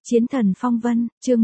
Chiến thần phong vân, chương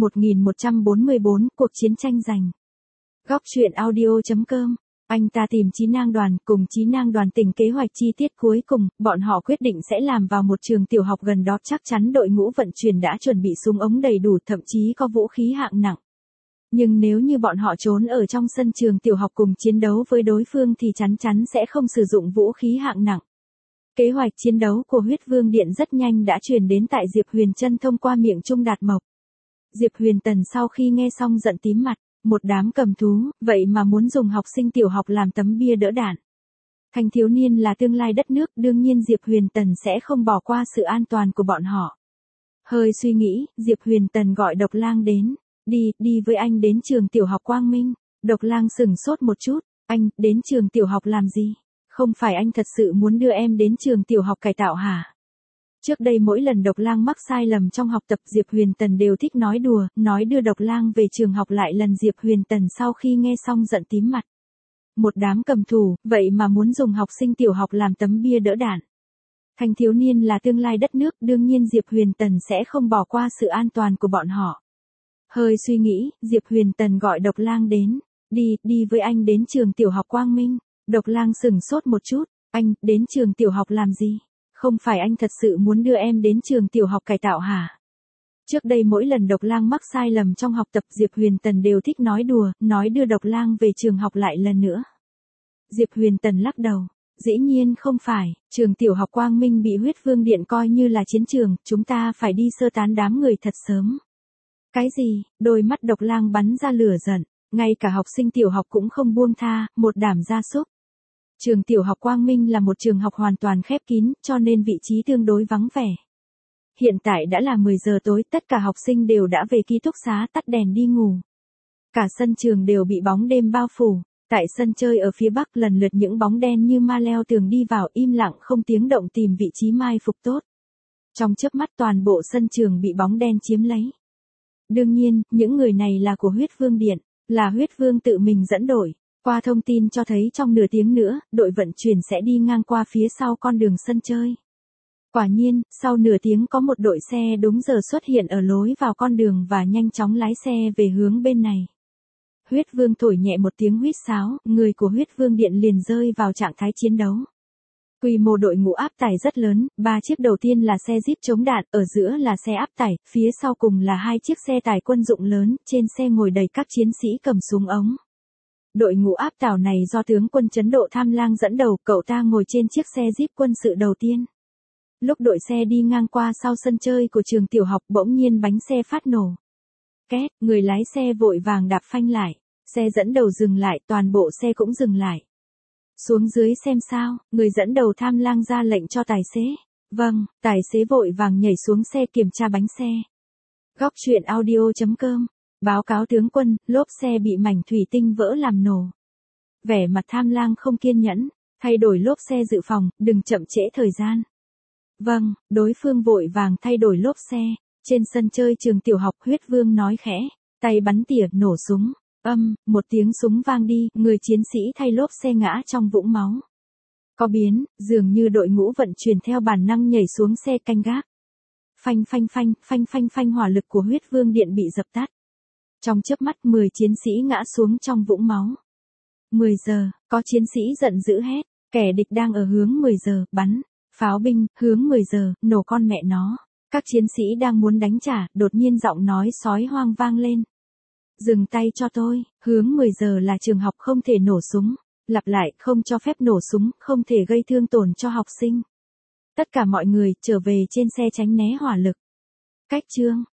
1144, cuộc chiến tranh giành. Góc truyện audio.com. Anh ta tìm Chí Nang Đoàn, cùng Chí Nang Đoàn tỉnh kế hoạch chi tiết cuối cùng, bọn họ quyết định sẽ làm vào một trường tiểu học gần đó, chắc chắn đội ngũ vận chuyển đã chuẩn bị súng ống đầy đủ, thậm chí có vũ khí hạng nặng. Nhưng nếu như bọn họ trốn ở trong sân trường tiểu học cùng chiến đấu với đối phương thì chắn chắn sẽ không sử dụng vũ khí hạng nặng. Kế hoạch chiến đấu của Huyết Vương Điện rất nhanh đã truyền đến tại Diệp Huyền Trân thông qua miệng Trung Đạt Mộc. Diệp Huyền Tần sau khi nghe xong giận tím mặt, một đám cầm thú, vậy mà muốn dùng học sinh tiểu học làm tấm bia đỡ đạn. Thanh thiếu niên là tương lai đất nước, đương nhiên Diệp Huyền Tần sẽ không bỏ qua sự an toàn của bọn họ. Hơi suy nghĩ, Diệp Huyền Tần gọi Độc Lang đến, đi với anh đến trường tiểu học Quang Minh. Độc Lang sững sốt một chút, anh, đến trường tiểu học làm gì? Không phải anh thật sự muốn đưa em đến trường tiểu học cải tạo hả? Trước đây mỗi lần Độc Lang mắc sai lầm trong học tập Diệp Huyền Tần đều thích nói đùa, nói đưa Độc Lang về trường học lại lần Diệp Huyền Tần sau khi nghe xong giận tím mặt. Một đám cầm thù, vậy mà muốn dùng học sinh tiểu học làm tấm bia đỡ đạn. Thanh thiếu niên là tương lai đất nước, đương nhiên Diệp Huyền Tần sẽ không bỏ qua sự an toàn của bọn họ. Hơi suy nghĩ, Diệp Huyền Tần gọi Độc Lang đến, đi với anh đến trường tiểu học Quang Minh. Độc Lang sững sốt một chút, anh, đến trường tiểu học làm gì? Không phải anh thật sự muốn đưa em đến trường tiểu học cải tạo hả? Trước đây mỗi lần Độc Lang mắc sai lầm trong học tập Diệp Huyền Tần đều thích nói đùa, nói đưa Độc Lang về trường học lại lần nữa. Diệp Huyền Tần lắc đầu, dĩ nhiên không phải, trường tiểu học Quang Minh bị Huyết Vương Điện coi như là chiến trường, chúng ta phải đi sơ tán đám người thật sớm. Cái gì? Đôi mắt Độc Lang bắn ra lửa giận, ngay cả học sinh tiểu học cũng không buông tha, một đám gia súc. Trường tiểu học Quang Minh là một trường học hoàn toàn khép kín, cho nên vị trí tương đối vắng vẻ. Hiện tại đã là 10 giờ tối, tất cả học sinh đều đã về ký túc xá tắt đèn đi ngủ. Cả sân trường đều bị bóng đêm bao phủ, tại sân chơi ở phía bắc lần lượt những bóng đen như ma leo tường đi vào im lặng không tiếng động tìm vị trí mai phục tốt. Trong chớp mắt toàn bộ sân trường bị bóng đen chiếm lấy. Đương nhiên, những người này là của Huyết Vương Điện, là Huyết Vương tự mình dẫn đội. Qua thông tin cho thấy trong nửa tiếng nữa, đội vận chuyển sẽ đi ngang qua phía sau con đường sân chơi. Quả nhiên, sau nửa tiếng có một đội xe đúng giờ xuất hiện ở lối vào con đường và nhanh chóng lái xe về hướng bên này. Huyết Vương thổi nhẹ một tiếng huýt sáo, người của Huyết Vương Điện liền rơi vào trạng thái chiến đấu. Quy mô đội ngũ áp tải rất lớn, 3 chiếc đầu tiên là xe jeep chống đạn, ở giữa là xe áp tải, phía sau cùng là 2 chiếc xe tải quân dụng lớn, trên xe ngồi đầy các chiến sĩ cầm súng ống. Đội ngũ áp tải này do tướng quân Trấn Độ Tham Lang dẫn đầu, cậu ta ngồi trên chiếc xe jeep quân sự đầu tiên. Lúc đội xe đi ngang qua sau sân chơi của trường tiểu học bỗng nhiên bánh xe phát nổ. Két, người lái xe vội vàng đạp phanh lại, xe dẫn đầu dừng lại, toàn bộ xe cũng dừng lại. Xuống dưới xem sao, người dẫn đầu Tham Lang ra lệnh cho tài xế. Vâng, tài xế vội vàng nhảy xuống xe kiểm tra bánh xe. Góc truyện audio.com. Báo cáo tướng quân, lốp xe bị mảnh thủy tinh vỡ làm nổ. Vẻ mặt Tham Lang không kiên nhẫn, thay đổi lốp xe dự phòng, đừng chậm trễ thời gian. Vâng, đối phương vội vàng thay đổi lốp xe. Trên sân chơi trường tiểu học Huyết Vương nói khẽ, tay bắn tỉa, nổ súng. Một tiếng súng vang đi, người chiến sĩ thay lốp xe ngã trong vũng máu. Có biến, dường như đội ngũ vận chuyển theo bản năng nhảy xuống xe canh gác. Phanh, hỏa lực của Huyết Vương Điện bị dập tắt. Trong chớp mắt 10 chiến sĩ ngã xuống trong vũng máu. 10 giờ, có chiến sĩ giận dữ hét, kẻ địch đang ở hướng 10 giờ, bắn, pháo binh, hướng 10 giờ, nổ con mẹ nó. Các chiến sĩ đang muốn đánh trả, đột nhiên giọng nói sói hoang vang lên. Dừng tay cho tôi, hướng 10 giờ là trường học không thể nổ súng, lặp lại, không cho phép nổ súng, không thể gây thương tổn cho học sinh. Tất cả mọi người trở về trên xe tránh né hỏa lực. Cách chương